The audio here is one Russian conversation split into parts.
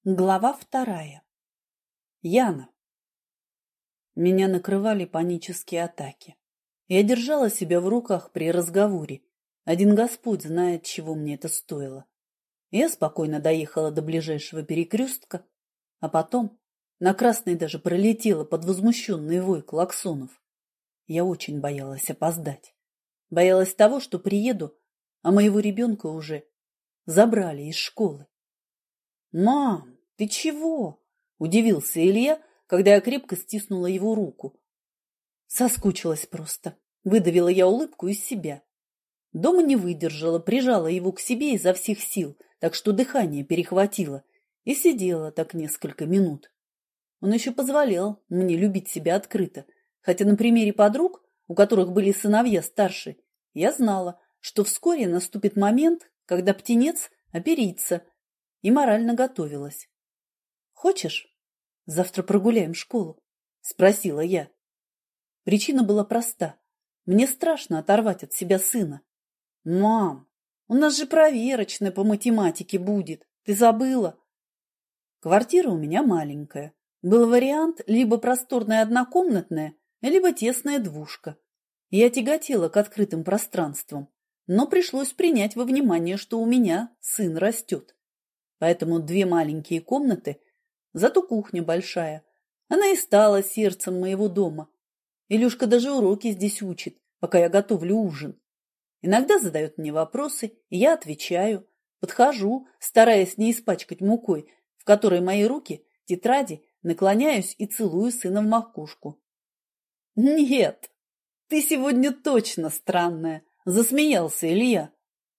Глава 2. Яна. Меня накрывали панические атаки. Я держала себя в руках при разговоре. Один Господь знает, чего мне это стоило. Я спокойно доехала до ближайшего перекрестка, а потом на красный даже пролетела под возмущенный вой клаксонов. Я очень боялась опоздать. Боялась того, что приеду, а моего ребенка уже забрали из школы. «Мам, ты чего?» – удивился Илья, когда я крепко стиснула его руку. Соскучилась просто. Выдавила я улыбку из себя. Дома не выдержала, прижала его к себе изо всех сил, так что дыхание перехватило, и сидела так несколько минут. Он еще позволял мне любить себя открыто, хотя на примере подруг, у которых были сыновья старше, я знала, что вскоре наступит момент, когда птенец оперится, и морально готовилась. «Хочешь, завтра прогуляем школу?» – спросила я. Причина была проста. Мне страшно оторвать от себя сына. «Мам, у нас же проверочная по математике будет. Ты забыла?» Квартира у меня маленькая. Был вариант либо просторная однокомнатная, либо тесная двушка. Я тяготела к открытым пространствам, но пришлось принять во внимание, что у меня сын растет. Поэтому 2 маленькие комнаты, зато кухня большая. Она и стала сердцем моего дома. Илюшка даже уроки здесь учит, пока я готовлю ужин. Иногда задает мне вопросы, и я отвечаю. Подхожу, стараясь не испачкать мукой, в которой мои руки, тетради, наклоняюсь и целую сына в макушку. «Нет, ты сегодня точно странная», – засмеялся Илья.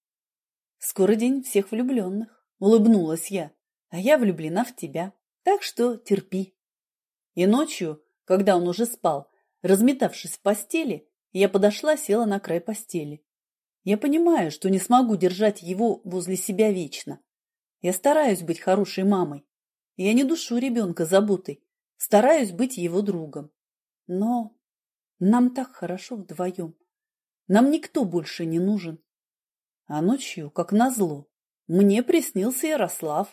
«Скоро день всех влюбленных», – улыбнулась я, – «а я влюблена в тебя, так что терпи». И ночью, когда он уже спал, разметавшись в постели, я подошла, села на край постели. Я понимаю, что не смогу держать его возле себя вечно. Я стараюсь быть хорошей мамой. Я не душу ребенка заботой, стараюсь быть его другом. Но нам так хорошо вдвоем. Нам никто больше не нужен. А ночью, как назло, мне приснился Ярослав.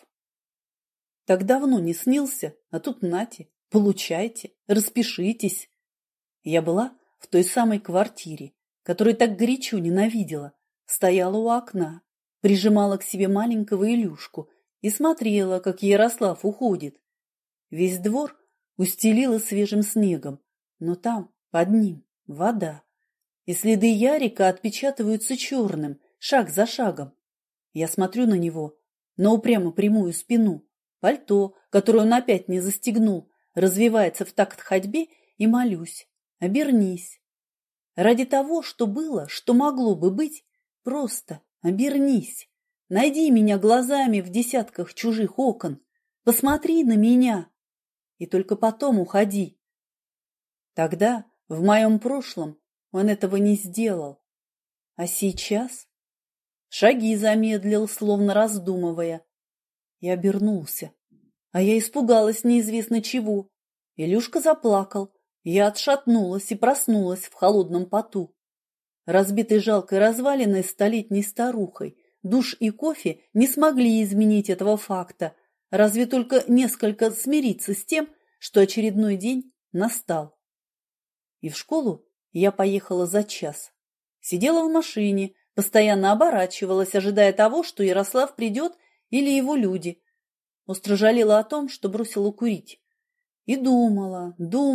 Так давно не снился, а тут нате, получайте, распишитесь. Я была в той самой квартире, которую так горячо ненавидела, стояла у окна, прижимала к себе маленького Илюшку и смотрела, как Ярослав уходит. Весь двор устелила свежим снегом, но там, под ним, вода, и следы Ярика отпечатываются черным, шаг за шагом. Я смотрю на него, на упрямо прямую спину, пальто, которое он опять не застегнул, развивается в такт ходьбе, и молюсь: обернись. Ради того, что было, что могло бы быть, просто обернись. Найди меня глазами в десятках чужих окон. Посмотри на меня. И только потом уходи. Тогда, в моем прошлом, он этого не сделал. А сейчас? Шаги замедлил, словно раздумывая. И обернулся. А я испугалась неизвестно чего. Илюшка заплакал. Я отшатнулась и проснулась в холодном поту. Разбитой жалкой развалиной столетней старухой, душ и кофе не смогли изменить этого факта, разве только несколько смириться с тем, что очередной день настал. И в школу я поехала за час. Сидела в машине, постоянно оборачивалась, ожидая того, что Ярослав придет или его люди. Остро жалела о том, что бросила курить. И думала.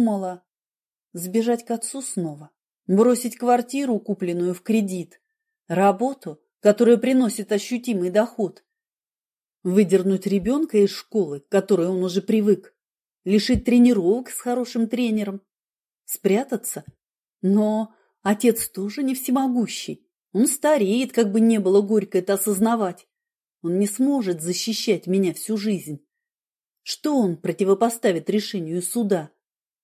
Сбежать к отцу снова, бросить квартиру, купленную в кредит, работу, которая приносит ощутимый доход, выдернуть ребенка из школы, к которой он уже привык, лишить тренировок с хорошим тренером, спрятаться. Но отец тоже не всемогущий. Он стареет, как бы не было горько это осознавать. Он не сможет защищать меня всю жизнь. Что он противопоставит решению суда?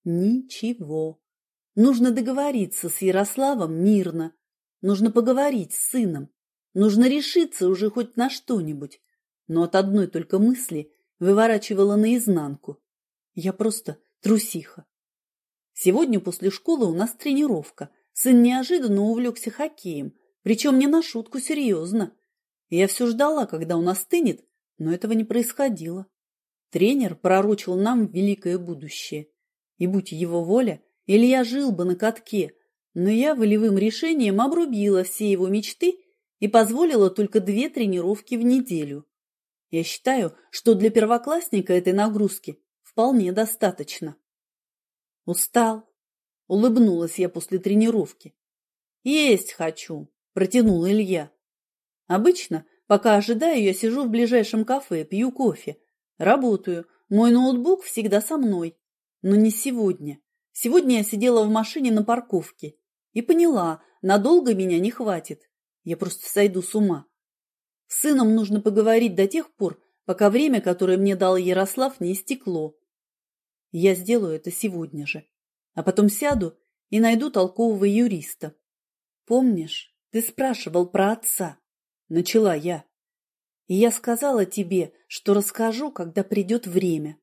Ничего. Нужно договориться с Ярославом мирно. Нужно поговорить с сыном. Нужно решиться уже хоть на что-нибудь. Но от одной только мысли выворачивала наизнанку. Я просто трусиха. Сегодня после школы у нас тренировка. Сын неожиданно увлекся хоккеем, причем не на шутку серьезно. Я все ждала, когда он остынет, но этого не происходило. Тренер пророчил нам великое будущее. И будь его воля, Илья жил бы на катке, но я волевым решением обрубила все его мечты и позволила только 2 тренировки в неделю. Я считаю, что для первоклассника этой нагрузки вполне достаточно. Устал. Улыбнулась я после тренировки. Есть хочу, протянул Илья. Обычно, пока ожидаю, я сижу в ближайшем кафе, пью кофе, работаю. Мой ноутбук всегда со мной. Но не сегодня. Сегодня я сидела в машине на парковке и поняла, надолго меня не хватит. Я просто сойду с ума. С сыном нужно поговорить до тех пор, пока время, которое мне дал Ярослав, не истекло. Я сделаю это сегодня же. А потом сяду и найду толкового юриста. Помнишь, ты спрашивал про отца? Начала я. И я сказала тебе, что расскажу, когда придет время.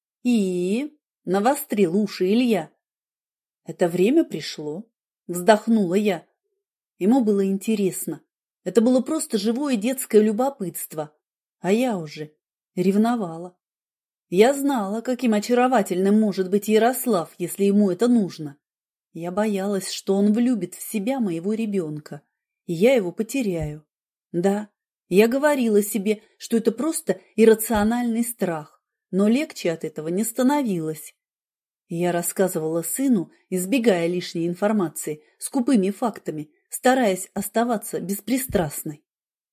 И навострил уши Илья. Это время пришло. Вздохнула я. Ему было интересно. Это было просто живое детское любопытство. А я уже ревновала. Я знала, каким очаровательным может быть Ярослав, если ему это нужно. Я боялась, что он влюбит в себя моего ребенка, и я его потеряю. Да, я говорила себе, что это просто иррациональный страх, но легче от этого не становилось. Я рассказывала сыну, избегая лишней информации, скупыми фактами, стараясь оставаться беспристрастной.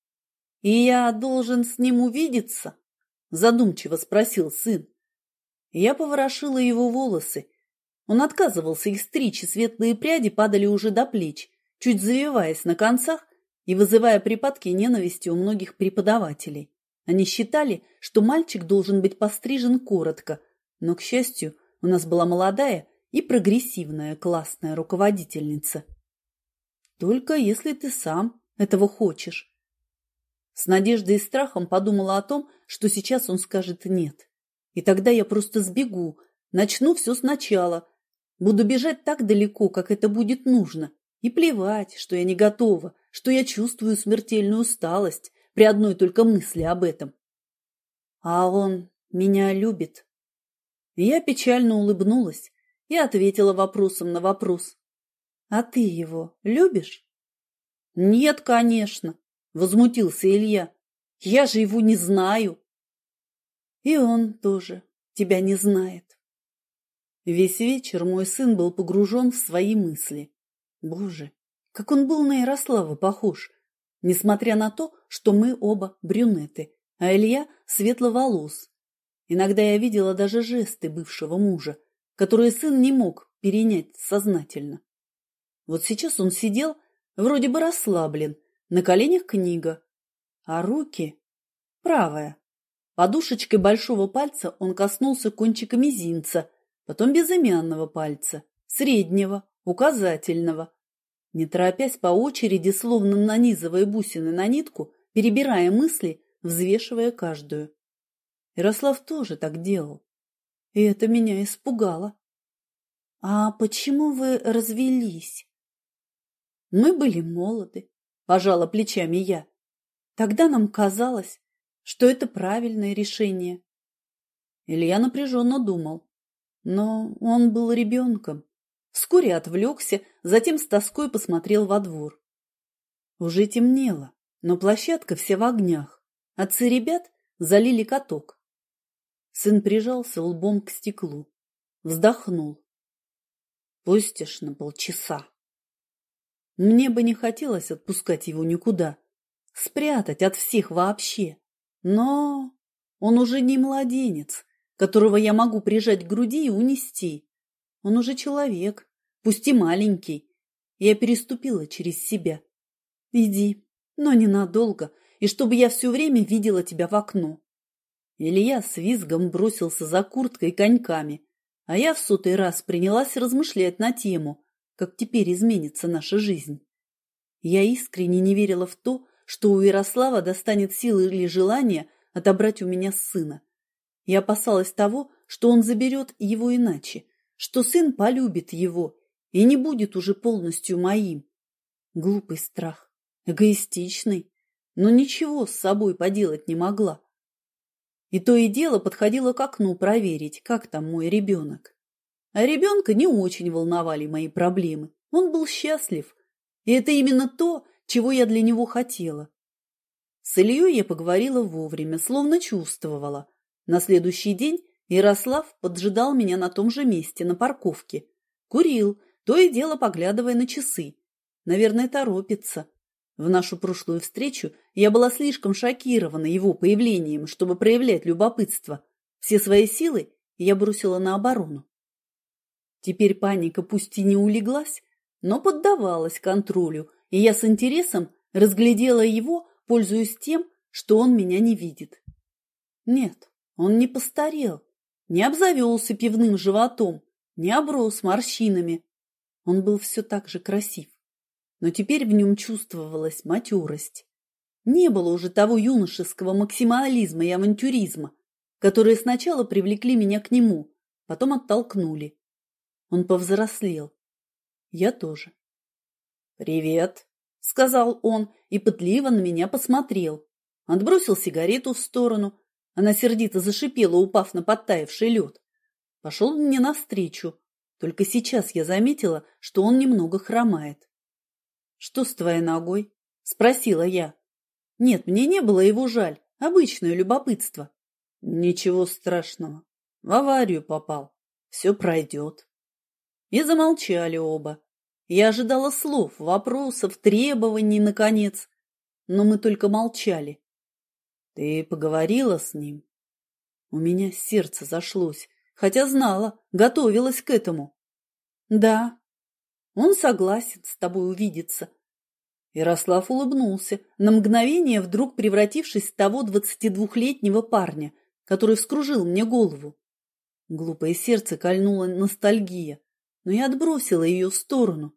«И я должен с ним увидеться?» – задумчиво спросил сын. Я поворошила его волосы. Он отказывался их стричь, и светлые пряди падали уже до плеч, чуть завиваясь на концах и вызывая припадки ненависти у многих преподавателей. Они считали, что мальчик должен быть пострижен коротко, но, к счастью, у нас была молодая и прогрессивная классная руководительница. Только если ты сам этого хочешь. С надеждой и страхом подумала о том, что сейчас он скажет «нет». И тогда я просто сбегу, начну все сначала. Буду бежать так далеко, как это будет нужно. И плевать, что я не готова, что я чувствую смертельную усталость при одной только мысли об этом. А он меня любит. Я печально улыбнулась и ответила вопросом на вопрос. А ты его любишь? Нет, конечно, возмутился Илья. Я же его не знаю. И он тоже тебя не знает. Весь вечер мой сын был погружен в свои мысли. Боже, как он был на Ярослава похож, несмотря на то, что мы оба брюнеты, а Илья светловолос. Иногда я видела даже жесты бывшего мужа, которые сын не мог перенять сознательно. Вот сейчас он сидел, вроде бы расслаблен, на коленях книга, а руки... Правая. Подушечкой большого пальца он коснулся кончика мизинца, потом безымянного пальца, среднего, указательного. Не торопясь по очереди, словно нанизывая бусины на нитку, перебирая мысли, взвешивая каждую. Ярослав тоже так делал. И это меня испугало. — А почему вы развелись? — Мы были молоды, пожала плечами я. Тогда нам казалось, что это правильное решение. Илья напряженно думал. Но он был ребенком. Вскоре отвлекся, затем с тоской посмотрел во двор. Уже темнело, но площадка вся в огнях. Отцы ребят залили каток. Сын прижался лбом к стеклу. Вздохнул. Пустишь на полчаса. Мне бы не хотелось отпускать его никуда. Спрятать от всех вообще. Но он уже не младенец, которого я могу прижать к груди и унести. Он уже человек, пусть и маленький. Я переступила через себя. Иди, но ненадолго, и чтобы я все время видела тебя в окно. Илья с визгом бросился за курткой и коньками, а я в 100-й раз принялась размышлять на тему, как теперь изменится наша жизнь. Я искренне не верила в то, что у Ярослава достанет силы или желания отобрать у меня сына. Я опасалась того, что он заберет его иначе, что сын полюбит его и не будет уже полностью моим. Глупый страх, эгоистичный, но ничего с собой поделать не могла. И то и дело подходила к окну проверить, как там мой ребенок. А ребенка не очень волновали мои проблемы. Он был счастлив. И это именно то, чего я для него хотела. С Ильей я поговорила вовремя, словно чувствовала. На следующий день Ярослав поджидал меня на том же месте, на парковке. Курил, то и дело поглядывая на часы. Наверное, торопится. В нашу прошлую встречу я была слишком шокирована его появлением, чтобы проявлять любопытство. Все свои силы я бросила на оборону. Теперь паника пусть и не улеглась, но поддавалась контролю, и я с интересом разглядела его, пользуясь тем, что он меня не видит. Нет, он не постарел, не обзавелся пивным животом, не оброс морщинами. Он был все так же красив, но теперь в нем чувствовалась матерость. Не было уже того юношеского максимализма и авантюризма, которые сначала привлекли меня к нему, потом оттолкнули. Он повзрослел. Я тоже. «Привет», — сказал он и пытливо на меня посмотрел. Отбросил сигарету в сторону. Она сердито зашипела, упав на подтаявший лед. Пошел мне навстречу. Только сейчас я заметила, что он немного хромает. «Что с твоей ногой?» — спросила я. Нет, мне не было его жаль. Обычное любопытство. «Ничего страшного. В аварию попал. Все пройдет». И замолчали оба. Я ожидала слов, вопросов, требований, наконец. Но мы только молчали. «Ты поговорила с ним?» У меня сердце зашлось, хотя знала, готовилась к этому. «Да, он согласен с тобой увидеться». Ярослав улыбнулся, на мгновение вдруг превратившись в того 22-летнего парня, который вскружил мне голову. Глупое сердце кольнула ностальгия, но я отбросила ее в сторону.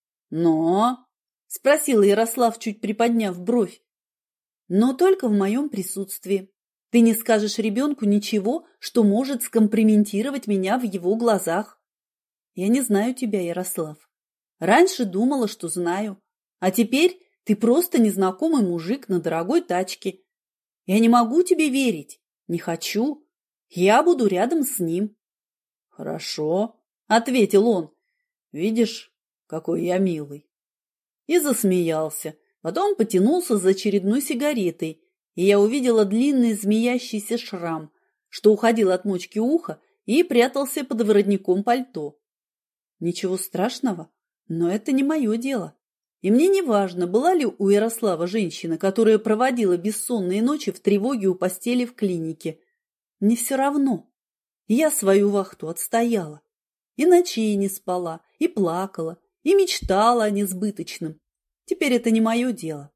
«Но?» – спросил Ярослав, чуть приподняв бровь. «Но только в моем присутствии. Ты не скажешь ребенку ничего, что может скомпрометировать меня в его глазах. Я не знаю тебя, Ярослав. Раньше думала, что знаю, а теперь ты просто незнакомый мужик на дорогой тачке. Я не могу тебе верить, не хочу. Я буду рядом с ним». «Хорошо», — ответил он. «Видишь, какой я милый». И засмеялся. Потом потянулся за очередной сигаретой, и я увидела длинный змеящийся шрам, что уходил от мочки уха и прятался под воротником пальто. Ничего страшного, но это не мое дело. И мне не важно, была ли у Ярослава женщина, которая проводила бессонные ночи в тревоге у постели в клинике. Мне все равно. Я свою вахту отстояла. И ночей не спала, и плакала, и мечтала о несбыточном. Теперь это не мое дело.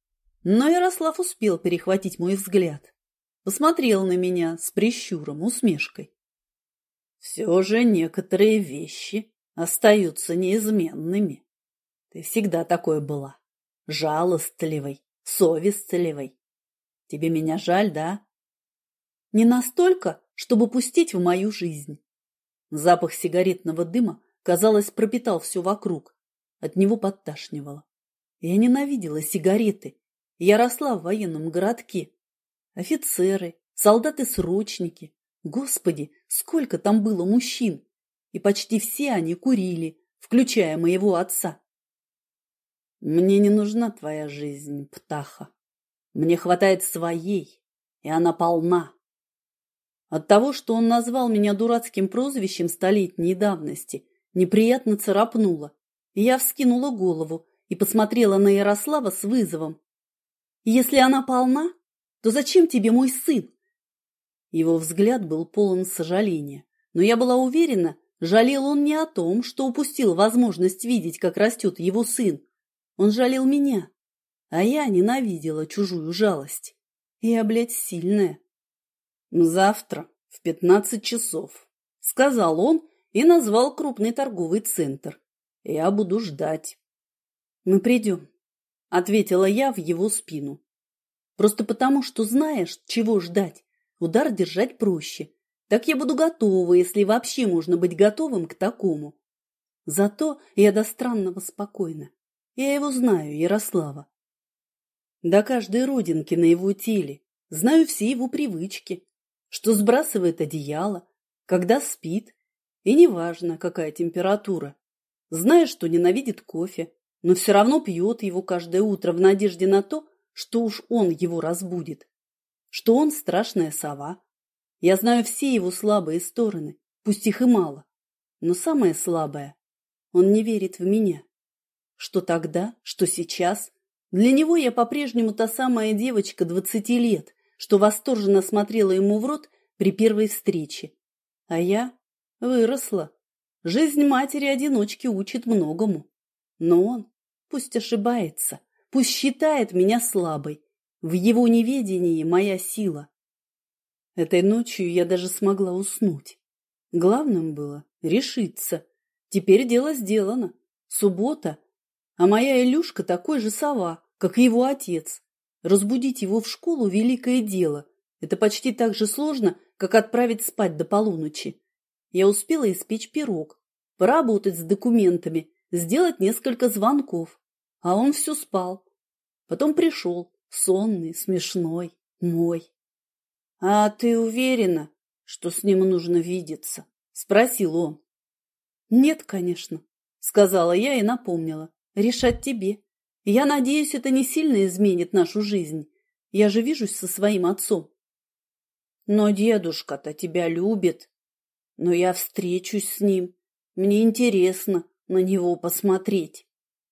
Но Ярослав успел перехватить мой взгляд. Посмотрел на меня с прищуром, усмешкой. «Все же некоторые вещи остаются неизменными. Ты всегда такой была. Жалостливой, совестливой. Тебе меня жаль, да?» «Не настолько, чтобы пустить в мою жизнь». Запах сигаретного дыма, казалось, пропитал все вокруг. От него подташнивало. Я ненавидела сигареты. Я росла в военном городке. Офицеры, солдаты-срочники. Господи, сколько там было мужчин! И почти все они курили, включая моего отца. «Мне не нужна твоя жизнь, птаха. Мне хватает своей, и она полна». От того, что он назвал меня дурацким прозвищем столетней давности, неприятно царапнуло, и я вскинула голову и посмотрела на Ярослава с вызовом. «Если она полна, то зачем тебе мой сын?» Его взгляд был полон сожаления, но я была уверена, жалел он не о том, что упустил возможность видеть, как растет его сын. Он жалел меня, а я ненавидела чужую жалость. Я, блядь, сильная. «Завтра в 15 часов», — сказал он и назвал крупный торговый центр. «Я буду ждать». «Мы придем», — ответила я в его спину. «Просто потому, что знаешь, чего ждать, удар держать проще. Так я буду готова, если вообще можно быть готовым к такому. Зато я до странного спокойна. Я его знаю, Ярослава. До каждой родинки на его теле, знаю все его привычки. что сбрасывает одеяло, когда спит, и неважно, какая температура. Знает, что ненавидит кофе, но все равно пьет его каждое утро в надежде на то, что уж он его разбудит, что он страшная сова. Я знаю все его слабые стороны, пусть их и мало, но самое слабое – он не верит в меня. Что тогда, что сейчас, для него я по-прежнему та самая девочка 20 лет, что восторженно смотрела ему в рот при первой встрече. А я выросла. Жизнь матери-одиночки учит многому. Но он пусть ошибается, пусть считает меня слабой. В его неведении моя сила. Этой ночью я даже смогла уснуть. Главным было решиться. Теперь дело сделано. Суббота, а моя Илюшка такой же сова, как и его отец. Разбудить его в школу – великое дело. Это почти так же сложно, как отправить спать до полуночи. Я успела испечь пирог, поработать с документами, сделать несколько звонков. А он все спал. Потом пришел, сонный, смешной, мой. — А ты уверена, что с ним нужно видеться? — спросил он. — Нет, конечно, — сказала я и напомнила. — Решать тебе. Я надеюсь, это не сильно изменит нашу жизнь. Я же вижусь со своим отцом. — Но дедушка-то тебя любит. Но я встречусь с ним. Мне интересно на него посмотреть.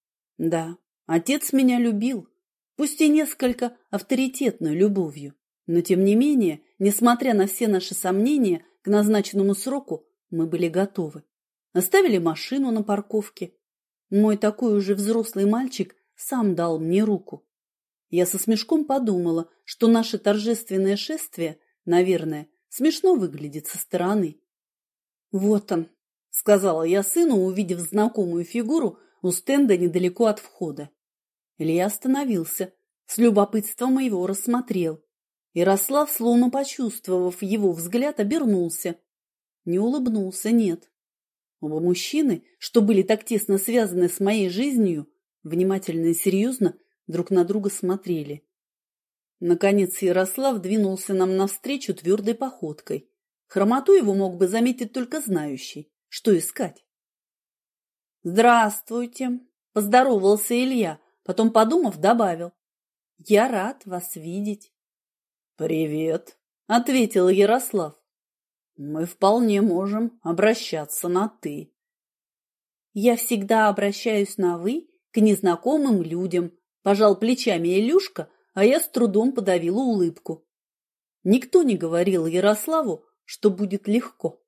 Да, отец меня любил, пусть и несколько авторитетной любовью. Но, тем не менее, несмотря на все наши сомнения, к назначенному сроку мы были готовы. Оставили машину на парковке. Мой такой уже взрослый мальчик сам дал мне руку. Я со смешком подумала, что наше торжественное шествие, наверное, смешно выглядит со стороны. «Вот он», — сказала я сыну, увидев знакомую фигуру у стенда недалеко от входа. Илья остановился, с любопытством его рассмотрел. Ярослав, словно почувствовав его взгляд, обернулся. Не улыбнулся, нет. Оба мужчины, что были так тесно связаны с моей жизнью, внимательно и серьезно друг на друга смотрели. Наконец Ярослав двинулся нам навстречу твердой походкой. Хромоту его мог бы заметить только знающий, что искать. «Здравствуйте», – поздоровался Илья, потом, подумав, добавил. «Я рад вас видеть». «Привет», – ответил Ярослав. «Мы вполне можем обращаться на «ты». «Я всегда обращаюсь на «вы» к незнакомым людям», – пожал плечами Илюшка, а я с трудом подавила улыбку. Никто не говорил Ярославу, что будет легко.